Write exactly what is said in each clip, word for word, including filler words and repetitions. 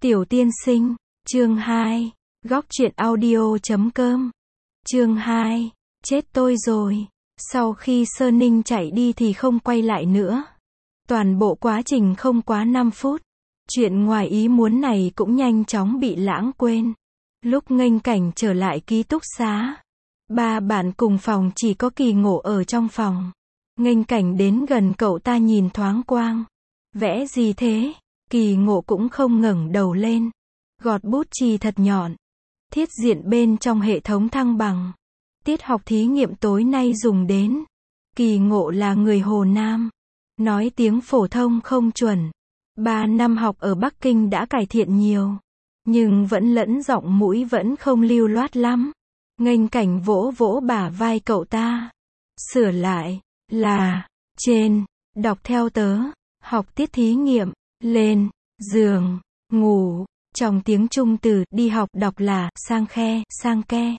Tiểu tiên sinh, chương hai, góc truyện audio.com. Chương hai, chết tôi rồi. Sau khi Sơ Ninh chạy đi thì không quay lại nữa. Toàn bộ quá trình không quá năm phút. Chuyện ngoài ý muốn này cũng nhanh chóng bị lãng quên. Lúc nghênh cảnh trở lại ký túc xá, ba bạn cùng phòng chỉ có Kỳ Ngộ ở trong phòng. Nghênh cảnh đến gần cậu ta nhìn thoáng quang. Vẽ gì thế? Kỳ Ngộ cũng không ngẩng đầu lên. Gọt bút chì thật nhọn. Thiết diện bên trong hệ thống thăng bằng. Tiết học thí nghiệm tối nay dùng đến. Kỳ Ngộ là người Hồ Nam. Nói tiếng phổ thông không chuẩn. Ba năm học ở Bắc Kinh đã cải thiện nhiều. Nhưng vẫn lẫn giọng mũi vẫn không lưu loát lắm. Nghênh cảnh vỗ vỗ bả vai cậu ta. Sửa lại, là, trên, đọc theo tớ, học tiết thí nghiệm, lên, giường, ngủ, trong tiếng Trung từ, đi học đọc là, sang khe, sang ke.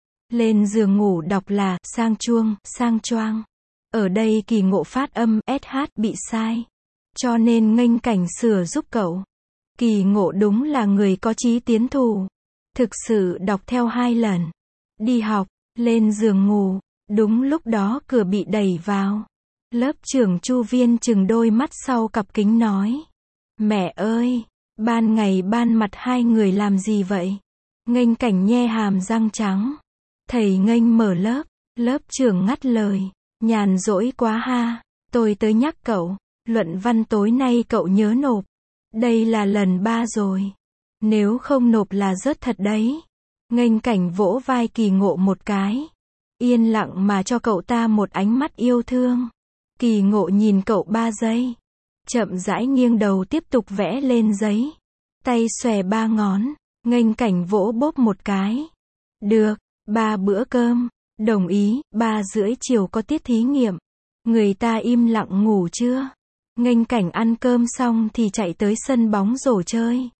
Lên giường ngủ đọc là, sang chuông, sang choang. Ở đây Kỳ Ngộ phát âm, ét hát bị sai. Cho nên nghênh cảnh sửa giúp cậu. Kỳ Ngộ đúng là người có chí tiến thủ. Thực sự đọc theo hai lần. Đi học, lên giường ngủ. Đúng lúc đó cửa bị đẩy vào. Lớp trưởng Chu Viên chừng đôi mắt sau cặp kính nói. Mẹ ơi, ban ngày ban mặt hai người làm gì vậy? Nghênh cảnh nhe hàm răng trắng. Thầy nghênh mở lớp. Lớp trưởng ngắt lời. Nhàn rỗi quá ha. Tôi tới nhắc cậu. Luận văn tối nay cậu nhớ nộp. Đây là lần ba rồi. Nếu không nộp là rớt thật đấy. Nghênh cảnh vỗ vai Kỳ Ngộ một cái. Yên lặng mà cho cậu ta một ánh mắt yêu thương. Kỳ Ngộ nhìn cậu ba giây. Chậm rãi nghiêng đầu tiếp tục vẽ lên giấy. Tay xòe ba ngón. Nghênh cảnh vỗ bốp một cái. Được, ba bữa cơm. Đồng ý, ba rưỡi chiều có tiết thí nghiệm. Người ta im lặng ngủ chưa? Nghênh cảnh ăn cơm xong thì chạy tới sân bóng rổ chơi.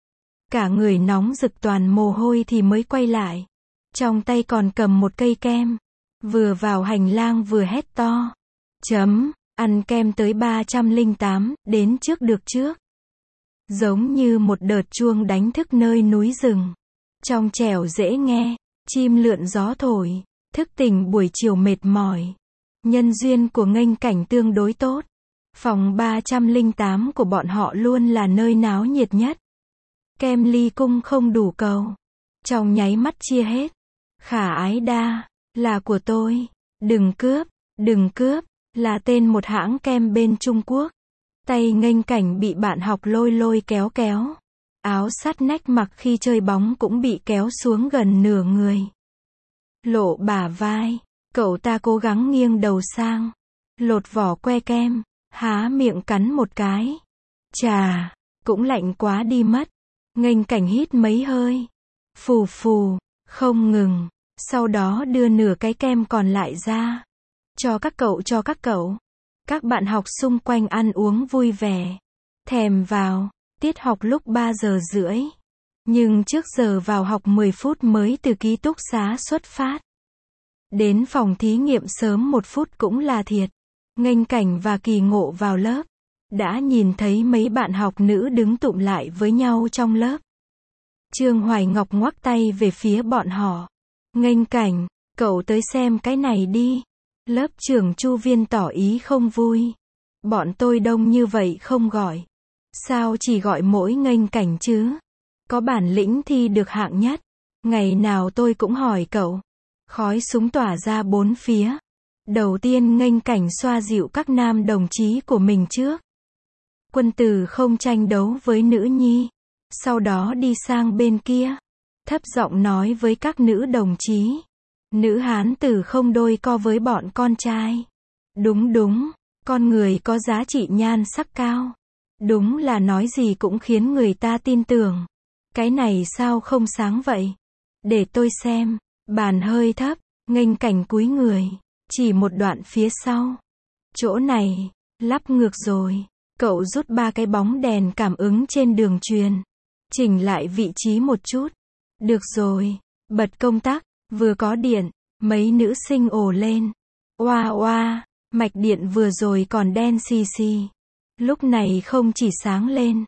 Cả người nóng rực toàn mồ hôi thì mới quay lại. Trong tay còn cầm một cây kem. Vừa vào hành lang vừa hét to. Chấm, ăn kem tới ba trăm lẻ tám, đến trước được trước. Giống như một đợt chuông đánh thức nơi núi rừng. Trong trẻo dễ nghe, chim lượn gió thổi, thức tỉnh buổi chiều mệt mỏi. Nhân duyên của nghênh cảnh tương đối tốt. Phòng ba trăm lẻ tám của bọn họ luôn là nơi náo nhiệt nhất. Kem ly cung không đủ cầu. Trong nháy mắt chia hết. Khả ái đa, là của tôi. Đừng cướp, đừng cướp, là tên một hãng kem bên Trung Quốc. Tay nghênh cảnh bị bạn học lôi lôi kéo kéo. Áo sắt nách mặc khi chơi bóng cũng bị kéo xuống gần nửa người. Lộ bả vai, cậu ta cố gắng nghiêng đầu sang. Lột vỏ que kem, há miệng cắn một cái. Chà, cũng lạnh quá đi mất. Nghênh cảnh hít mấy hơi. Phù phù, không ngừng. Sau đó đưa nửa cái kem còn lại ra. Cho các cậu cho các cậu. Các bạn học xung quanh ăn uống vui vẻ. Thèm vào. Tiết học lúc ba giờ rưỡi. Nhưng trước giờ vào học mười phút mới từ ký túc xá xuất phát. Đến phòng thí nghiệm sớm một phút cũng là thiệt. Nghênh cảnh và Kỳ Ngộ vào lớp. Đã nhìn thấy mấy bạn học nữ đứng tụm lại với nhau trong lớp. Trương Hoài Ngọc ngoắc tay về phía bọn họ. Nghênh cảnh, cậu tới xem cái này đi. Lớp trưởng Chu Viên tỏ ý không vui. Bọn tôi đông như vậy không gọi. Sao chỉ gọi mỗi nghênh cảnh chứ? Có bản lĩnh thi được hạng nhất. Ngày nào tôi cũng hỏi cậu. Khói súng tỏa ra bốn phía. Đầu tiên nghênh cảnh xoa dịu các nam đồng chí của mình trước. Quân tử không tranh đấu với nữ nhi. Sau đó đi sang bên kia. Thấp giọng nói với các nữ đồng chí. Nữ hán tử không đôi co với bọn con trai. Đúng đúng, con người có giá trị nhan sắc cao. Đúng là nói gì cũng khiến người ta tin tưởng. Cái này sao không sáng vậy? Để tôi xem. Bàn hơi thấp, nghênh cảnh cúi người. Chỉ một đoạn phía sau. Chỗ này, lắp ngược rồi. Cậu rút ba cái bóng đèn cảm ứng trên đường truyền. Chỉnh lại vị trí một chút. Được rồi, bật công tắc, vừa có điện, mấy nữ sinh ồ lên. Oa oa, mạch điện vừa rồi còn đen xì xì. Lúc này không chỉ sáng lên,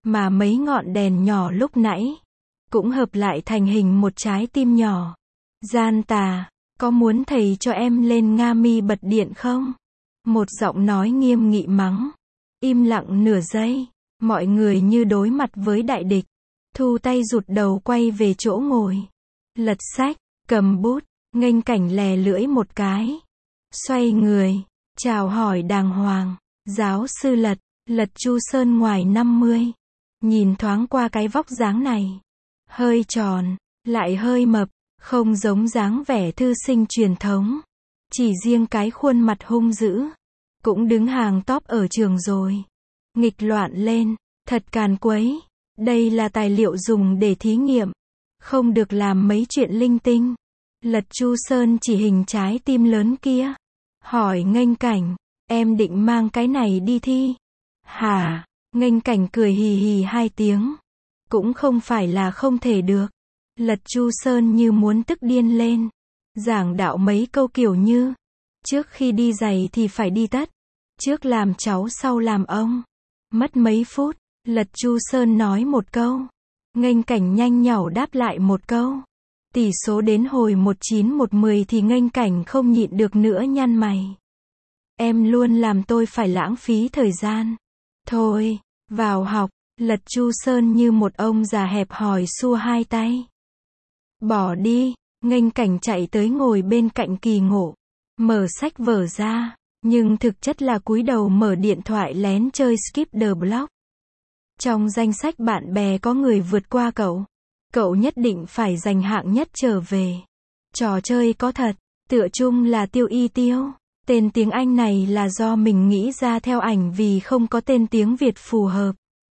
Mà mấy ngọn đèn nhỏ lúc nãy cũng hợp lại thành hình một trái tim nhỏ. Gian tà, có muốn thầy cho em lên Nga Mi bật điện không? Một giọng nói nghiêm nghị mắng. Im lặng nửa giây, mọi người như đối mặt với đại địch. Thu tay rụt đầu quay về chỗ ngồi. Lật sách, cầm bút, nghênh cảnh lè lưỡi một cái. Xoay người, chào hỏi đàng hoàng. Giáo sư Lật, Lật Chu Sơn ngoài năm mươi. Nhìn thoáng qua cái vóc dáng này. Hơi tròn, lại hơi mập, không giống dáng vẻ thư sinh truyền thống. Chỉ riêng cái khuôn mặt hung dữ. Cũng đứng hàng top ở trường rồi. Nghịch loạn lên, thật càn quấy. Đây là tài liệu dùng để thí nghiệm. Không được làm mấy chuyện linh tinh. Lật Chu Sơn chỉ hình trái tim lớn kia. Hỏi nghênh cảnh, em định mang cái này đi thi? Hả? Nghênh cảnh cười hì hì hai tiếng. Cũng không phải là không thể được. Lật Chu Sơn như muốn tức điên lên. Giảng đạo mấy câu kiểu như, trước khi đi giày thì phải đi tất. Trước làm cháu sau làm ông. Mất mấy phút, Lật Chu Sơn nói một câu. Nghênh cảnh nhanh nhảu đáp lại một câu. Tỷ số đến hồi một chín một mười thì nghênh cảnh không nhịn được nữa nhăn mày. Em luôn làm tôi phải lãng phí thời gian. Thôi, vào học. Lật Chu Sơn như một ông già hẹp hòi xua hai tay. Bỏ đi. Nghênh cảnh chạy tới ngồi bên cạnh Kỳ Ngộ. Mở sách vở ra. Nhưng thực chất là cúi đầu mở điện thoại lén chơi Skip the Block. Trong danh sách bạn bè có người vượt qua cậu. Cậu nhất định phải giành hạng nhất trở về. Trò chơi có thật. Tựa chung là Tiêu Y Tiêu. Tên tiếng Anh này là do mình nghĩ ra theo ảnh vì không có tên tiếng Việt phù hợp.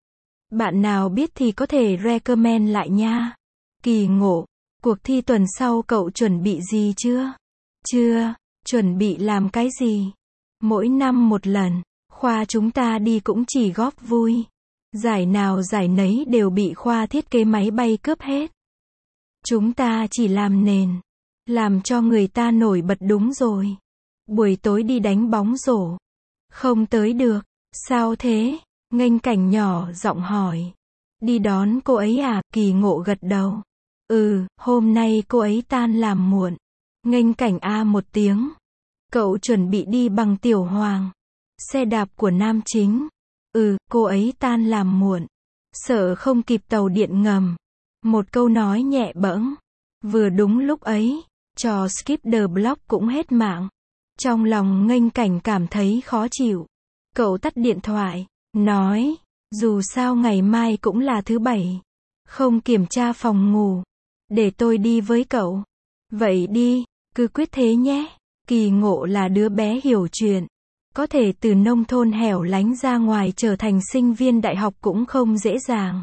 Bạn nào biết thì có thể recommend lại nha. Kỳ Ngộ, cuộc thi tuần sau cậu chuẩn bị gì chưa? Chưa, chuẩn bị làm cái gì? Mỗi năm một lần, khoa chúng ta đi cũng chỉ góp vui. Giải nào giải nấy đều bị khoa thiết kế máy bay cướp hết. Chúng ta chỉ làm nền, làm cho người ta nổi bật đúng rồi. Buổi tối đi đánh bóng rổ. Không tới được, sao thế? Nghênh cảnh nhỏ giọng hỏi. Đi đón cô ấy à? Kỳ Ngộ gật đầu. Ừ, hôm nay cô ấy tan làm muộn. Nghênh cảnh a một tiếng. Cậu chuẩn bị đi bằng Tiểu Hoàng. Xe đạp của nam chính. Ừ, cô ấy tan làm muộn. Sợ không kịp tàu điện ngầm. Một câu nói nhẹ bẫng. Vừa đúng lúc ấy, trò Skip the Block cũng hết mạng. Trong lòng nghênh cảnh cảm thấy khó chịu. Cậu tắt điện thoại, nói, dù sao ngày mai cũng là thứ bảy. Không kiểm tra phòng ngủ. Để tôi đi với cậu. Vậy đi, cứ quyết thế nhé. Kỳ Ngộ là đứa bé hiểu chuyện. Có thể từ nông thôn hẻo lánh ra ngoài trở thành sinh viên đại học cũng không dễ dàng.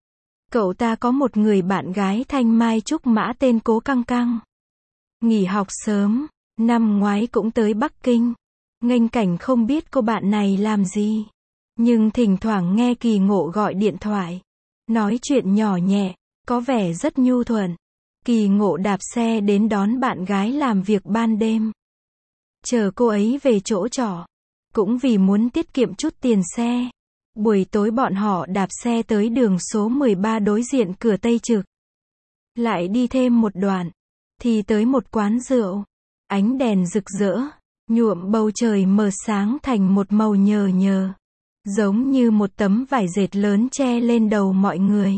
Cậu ta có một người bạn gái thanh mai trúc mã tên Cố Căng Căng. Nghỉ học sớm, năm ngoái cũng tới Bắc Kinh. Nghênh cảnh không biết cô bạn này làm gì. Nhưng thỉnh thoảng nghe Kỳ Ngộ gọi điện thoại. Nói chuyện nhỏ nhẹ, có vẻ rất nhu thuận. Kỳ Ngộ đạp xe đến đón bạn gái làm việc ban đêm. Chờ cô ấy về chỗ trọ. Cũng vì muốn tiết kiệm chút tiền xe. Buổi tối bọn họ đạp xe tới đường số mười ba đối diện cửa Tây Trực. Lại đi thêm một đoạn. Thì tới một quán rượu. Ánh đèn rực rỡ. Nhuộm bầu trời mờ sáng thành một màu nhờ nhờ. Giống như một tấm vải dệt lớn che lên đầu mọi người.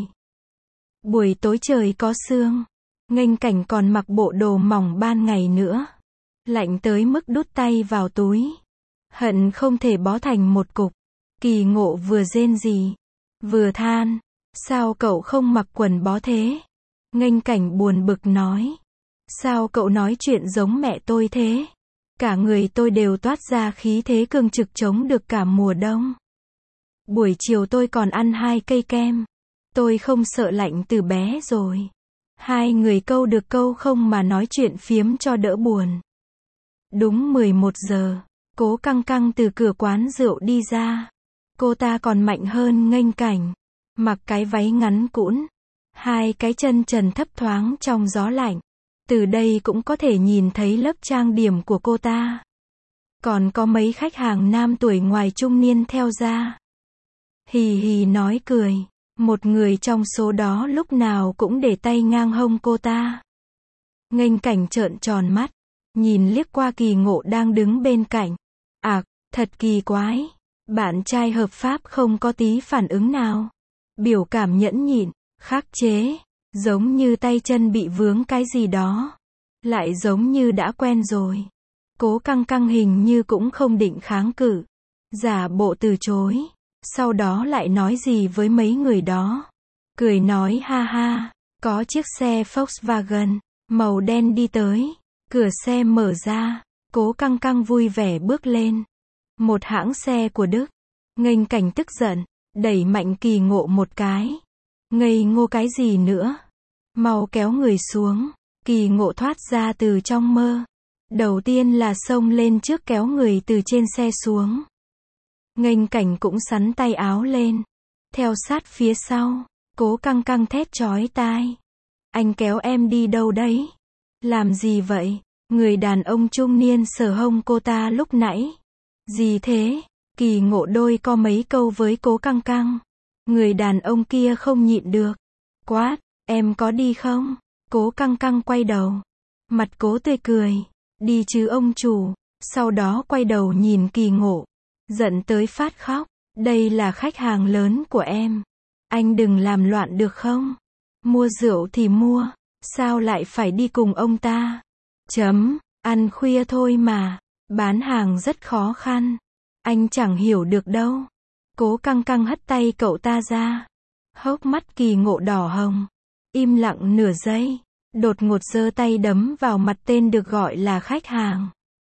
Buổi tối trời có sương. Nghênh cảnh còn mặc bộ đồ mỏng ban ngày nữa. Lạnh tới mức đút tay vào túi. Hận không thể bó thành một cục. Kỳ Ngộ vừa rên rỉ, vừa than. Sao cậu không mặc quần bó thế? Nghênh cảnh buồn bực nói. Sao cậu nói chuyện giống mẹ tôi thế? Cả người tôi đều toát ra khí thế cương trực chống được cả mùa đông. Buổi chiều tôi còn ăn hai cây kem. Tôi không sợ lạnh từ bé rồi. Hai người câu được câu không mà nói chuyện phiếm cho đỡ buồn. Đúng mười một giờ, Cố Căng Căng từ cửa quán rượu đi ra. Cô ta còn mạnh hơn nghênh cảnh. Mặc cái váy ngắn cũn. Hai cái chân trần thấp thoáng trong gió lạnh. Từ đây cũng có thể nhìn thấy lớp trang điểm của cô ta. Còn có mấy khách hàng nam tuổi ngoài trung niên theo ra. Hì hì nói cười. Một người trong số đó lúc nào cũng để tay ngang hông cô ta. Nghênh Cảnh trợn tròn mắt, nhìn liếc qua Kỳ Ngộ đang đứng bên cạnh. Ạc, thật kỳ quái. Bạn trai hợp pháp không có tí phản ứng nào. Biểu cảm nhẫn nhịn, khắc chế, giống như tay chân bị vướng cái gì đó. Lại giống như đã quen rồi. Cố Căng Căng hình như cũng không định kháng cự. Giả bộ từ chối. Sau đó lại nói gì với mấy người đó. Cười nói ha ha. Có chiếc xe Volkswagen màu đen đi tới. Cửa xe mở ra. Cố Căng Căng vui vẻ bước lên. Một hãng xe của Đức. Nghênh Cảnh tức giận, đẩy mạnh Kỳ Ngộ một cái. Ngây ngô cái gì nữa? Mau kéo người xuống. Kỳ Ngộ thoát ra từ trong mơ. Đầu tiên là xông lên trước kéo người từ trên xe xuống. Nghênh Cảnh cũng xắn tay áo lên. Theo sát phía sau. Cố Căng Căng thét chói tai. Anh kéo em đi đâu đấy? Làm gì vậy? Người đàn ông trung niên sờ hông cô ta lúc nãy. Gì thế? Kỳ Ngộ đôi co mấy câu với Cố Căng Căng. Người đàn ông kia không nhịn được. Quát, em có đi không? Cố Căng Căng quay đầu. Mặt Cố tươi cười. Đi chứ ông chủ. Sau đó quay đầu nhìn Kỳ Ngộ. Giận tới phát khóc. Đây là khách hàng lớn của em. Anh đừng làm loạn được không? Mua rượu thì mua. Sao lại phải đi cùng ông ta? Chấm, ăn khuya thôi mà. Bán hàng rất khó khăn. Anh chẳng hiểu được đâu. Cố Căng Căng hất tay cậu ta ra. Hốc mắt Kỳ Ngộ đỏ hồng. Im lặng nửa giây. Đột ngột giơ tay đấm vào mặt tên được gọi là khách hàng.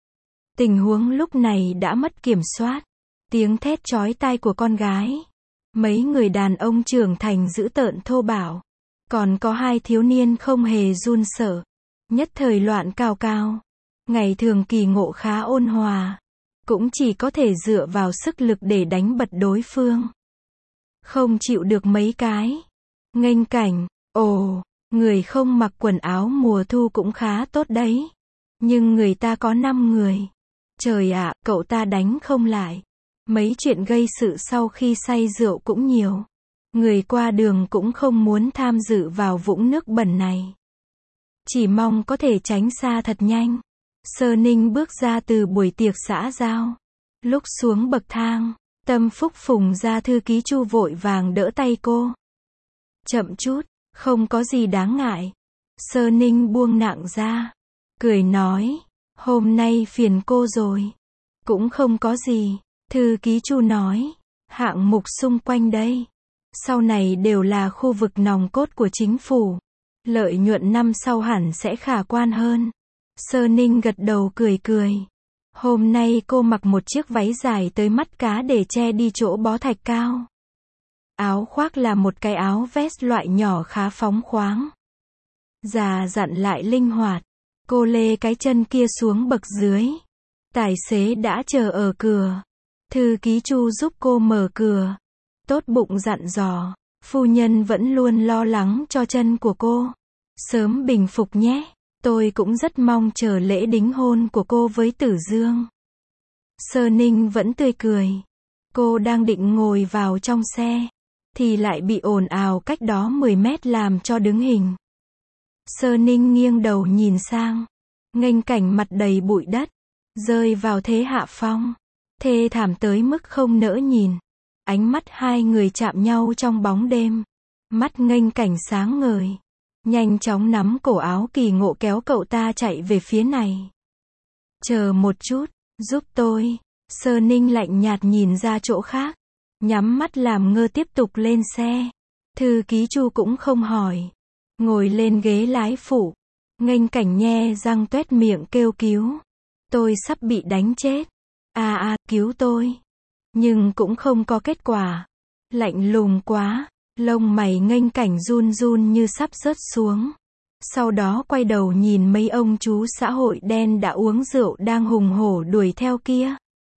Tình huống lúc này đã mất kiểm soát. Tiếng thét chói tai của con gái. Mấy người đàn ông trưởng thành dữ tợn thô bạo. Còn có hai thiếu niên không hề run sợ. Nhất thời loạn cao cao. Ngày thường Kỳ Ngộ khá ôn hòa. Cũng chỉ có thể dựa vào sức lực để đánh bật đối phương. Không chịu được mấy cái. Nghênh Cảnh, ồ, người không mặc quần áo mùa thu cũng khá tốt đấy. Nhưng người ta có năm người. Trời ạ, cậu ta đánh không lại. Mấy chuyện gây sự sau khi say rượu cũng nhiều. Người qua đường cũng không muốn tham dự vào vũng nước bẩn này. Chỉ mong có thể tránh xa thật nhanh. Sơ Ninh bước ra từ buổi tiệc xã giao. Lúc xuống bậc thang, Tâm Phúc Phùng ra thư ký Chu vội vàng đỡ tay cô. Chậm chút, không có gì đáng ngại. Sơ Ninh buông nặng ra. Cười nói, hôm nay phiền cô rồi. Cũng không có gì. Thư ký Chu nói, hạng mục xung quanh đây. Sau này đều là khu vực nòng cốt của chính phủ. Lợi nhuận năm sau hẳn sẽ khả quan hơn. Sơ Ninh gật đầu cười cười. Hôm nay cô mặc một chiếc váy dài tới mắt cá để che đi chỗ bó thạch cao. Áo khoác là một cái áo vest loại nhỏ khá phóng khoáng. Già dặn lại linh hoạt. Cô lê cái chân kia xuống bậc dưới. Tài xế đã chờ ở cửa. Thư ký Chu giúp cô mở cửa. Tốt bụng dặn dò. Phu nhân vẫn luôn lo lắng cho chân của cô. Sớm bình phục nhé. Tôi cũng rất mong chờ lễ đính hôn của cô với Tử Dương. Sơ Ninh vẫn tươi cười. Cô đang định ngồi vào trong xe. Thì lại bị ồn ào cách đó mười mét làm cho đứng hình. Sơ Ninh nghiêng đầu nhìn sang. Nghênh Cảnh mặt đầy bụi đất. Rơi vào thế hạ phong. Thê thảm tới mức không nỡ nhìn. Ánh mắt hai người chạm nhau trong bóng đêm. Mắt Nghênh Cảnh sáng ngời. Nhanh chóng nắm cổ áo Kỳ Ngộ kéo cậu ta chạy về phía này. Chờ một chút, giúp tôi. Sơ Ninh lạnh nhạt nhìn ra chỗ khác. Nhắm mắt làm ngơ tiếp tục lên xe. Thư ký Chu cũng không hỏi. Ngồi lên ghế lái phụ. Nghênh Cảnh nhe răng tuét miệng kêu cứu. Tôi sắp bị đánh chết. À à, cứu tôi. Nhưng cũng không có kết quả. Lạnh lùng quá. Lông mày Nghênh Cảnh run run như sắp rớt xuống. Sau đó quay đầu nhìn mấy ông chú xã hội đen đã uống rượu đang hùng hổ đuổi theo kia.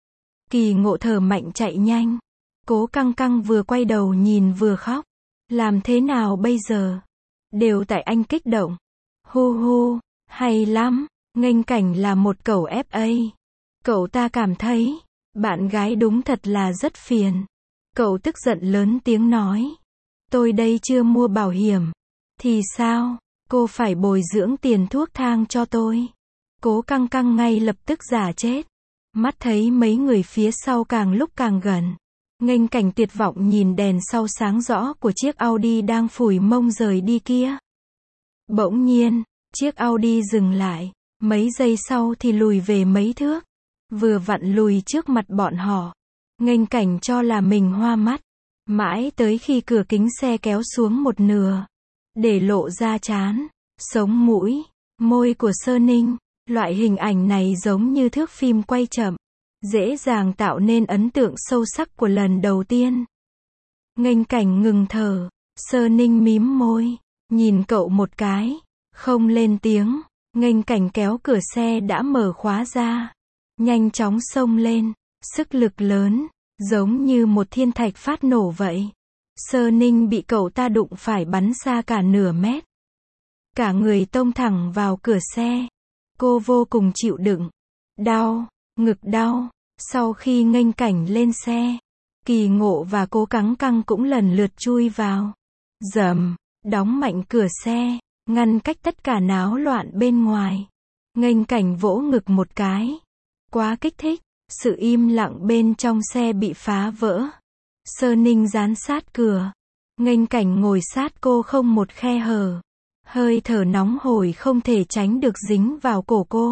Kỳ Ngộ thở mạnh chạy nhanh. Cố Căng Căng vừa quay đầu nhìn vừa khóc. Làm thế nào bây giờ? Đều tại anh kích động. Hu hu, hay lắm. Nghênh Cảnh là một cẩu ép a. Cậu ta cảm thấy, bạn gái đúng thật là rất phiền. Cậu tức giận lớn tiếng nói. Tôi đây chưa mua bảo hiểm. Thì sao? Cô phải bồi dưỡng tiền thuốc thang cho tôi. Cố căng căng ngay lập tức giả chết. Mắt thấy mấy người phía sau càng lúc càng gần. Nghênh cảnh tuyệt vọng nhìn đèn sau sáng rõ của chiếc Audi đang phủi mông rời đi kia. Bỗng nhiên, chiếc Audi dừng lại. Mấy giây sau thì lùi về mấy thước. Vừa vặn lùi trước mặt bọn họ. Nghênh cảnh cho là mình hoa mắt. Mãi tới khi cửa kính xe kéo xuống một nửa. Để lộ ra trán, sống mũi, môi của Sơ Ninh. Loại hình ảnh này giống như thước phim quay chậm. Dễ dàng tạo nên ấn tượng sâu sắc của lần đầu tiên. Nghênh cảnh ngừng thở. Sơ Ninh mím môi. Nhìn cậu một cái. Không lên tiếng. Nghênh cảnh kéo cửa xe đã mở khóa ra. Nhanh chóng xông lên. Sức lực lớn. Giống như một thiên thạch phát nổ vậy. Sơ Ninh bị cậu ta đụng phải bắn xa cả nửa mét. Cả người tông thẳng vào cửa xe. Cô vô cùng chịu đựng. Đau. Ngực đau. Sau khi nghênh cảnh lên xe. Kỳ Ngộ và Cố Căng Căng cũng lần lượt chui vào. Rầm. Đóng mạnh cửa xe. Ngăn cách tất cả náo loạn bên ngoài. Nghênh cảnh vỗ ngực một cái. Quá kích thích. Sự im lặng bên trong xe bị phá vỡ. Sơ Ninh dán sát cửa. Nghênh cảnh ngồi sát cô không một khe hở. Hơi thở nóng hổi không thể tránh được dính vào cổ cô.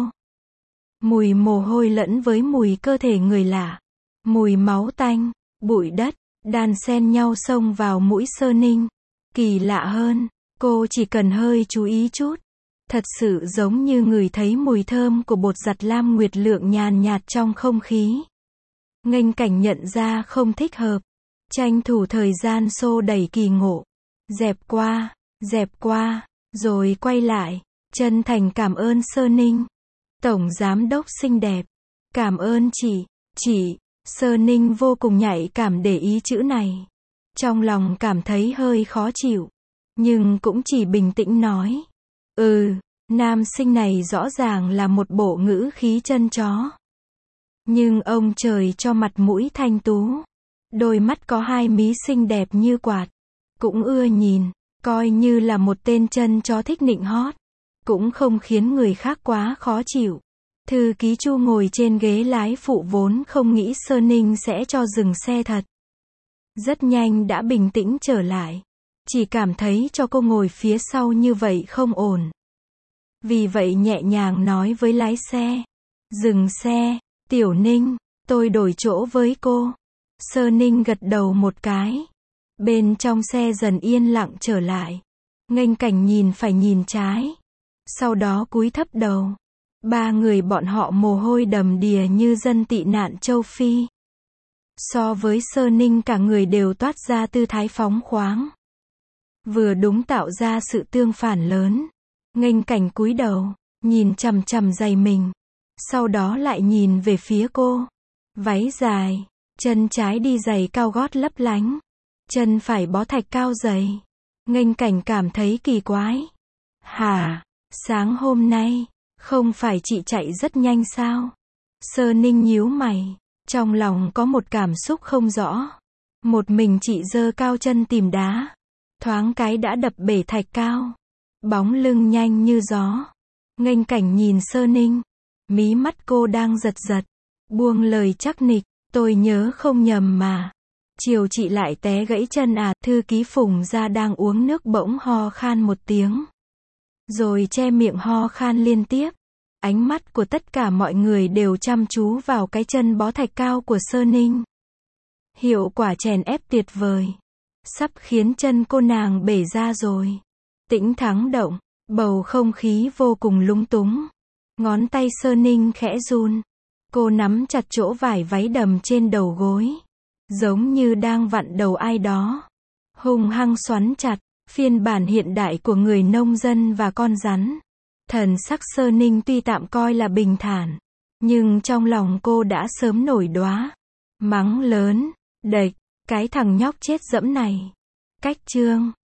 Mùi mồ hôi lẫn với mùi cơ thể người lạ. Mùi máu tanh, bụi đất, đan xen nhau xông vào mũi Sơ Ninh. Kỳ lạ hơn, cô chỉ cần hơi chú ý chút. Thật sự giống như ngửi thấy mùi thơm của bột giặt lam nguyệt lượng nhàn nhạt trong không khí. Nghênh cảnh nhận ra không thích hợp. Tranh thủ thời gian xô đẩy Kỳ Ngộ. Dẹp qua, dẹp qua, rồi quay lại. Chân thành cảm ơn Sơ Ninh. Tổng giám đốc xinh đẹp. Cảm ơn chị, chị. Sơ Ninh vô cùng nhạy cảm để ý chữ này. Trong lòng cảm thấy hơi khó chịu. Nhưng cũng chỉ bình tĩnh nói. Ừ, nam sinh này rõ ràng là một bộ ngữ khí chân chó. Nhưng ông trời cho mặt mũi thanh tú. Đôi mắt có hai mí xinh đẹp như quạt. Cũng ưa nhìn. Coi như là một tên chân chó thích nịnh hót. Cũng không khiến người khác quá khó chịu. Thư ký Chu ngồi trên ghế lái phụ vốn không nghĩ Sơ Ninh sẽ cho dừng xe thật. Rất nhanh đã bình tĩnh trở lại. Chỉ cảm thấy cho cô ngồi phía sau như vậy không ổn. Vì vậy nhẹ nhàng nói với lái xe. Dừng xe, Tiểu Ninh, tôi đổi chỗ với cô. Sơ Ninh gật đầu một cái. Bên trong xe dần yên lặng trở lại. Nghênh cảnh nhìn phải nhìn trái. Sau đó cúi thấp đầu. Ba người bọn họ mồ hôi đầm đìa như dân tị nạn châu Phi. So với Sơ Ninh cả người đều toát ra tư thái phóng khoáng. Vừa đúng tạo ra sự tương phản lớn. Nghênh cảnh cúi đầu, nhìn chằm chằm giày mình. Sau đó lại nhìn về phía cô. Váy dài, chân trái đi giày cao gót lấp lánh. Chân phải bó thạch cao dày. Nghênh cảnh cảm thấy kỳ quái. Hả? Sáng hôm nay, không phải chị chạy rất nhanh sao? Sơ Ninh nhíu mày. Trong lòng có một cảm xúc không rõ. Một mình chị giơ cao chân tìm đá. Thoáng cái đã đập bể thạch cao. Bóng lưng nhanh như gió. Nghênh cảnh nhìn Sơ Ninh. Mí mắt cô đang giật giật. Buông lời chắc nịch. Tôi nhớ không nhầm mà. Chiều chị lại té gãy chân à? Thư ký Phùng ra đang uống nước bỗng ho khan một tiếng. Rồi che miệng ho khan liên tiếp. Ánh mắt của tất cả mọi người đều chăm chú vào cái chân bó thạch cao của Sơ Ninh. Hiệu quả chèn ép tuyệt vời. Sắp khiến chân cô nàng bể ra rồi. Tĩnh thắng động. Bầu không khí vô cùng lúng túng. Ngón tay Sơ Ninh khẽ run. Cô nắm chặt chỗ vải váy đầm trên đầu gối. Giống như đang vặn đầu ai đó. Hung hăng xoắn chặt. Phiên bản hiện đại của người nông dân và con rắn. Thần sắc Sơ Ninh tuy tạm coi là bình thản. Nhưng trong lòng cô đã sớm nổi đoá. Mắng lớn. Đệch. Cái thằng nhóc chết dẫm này. Cách chương.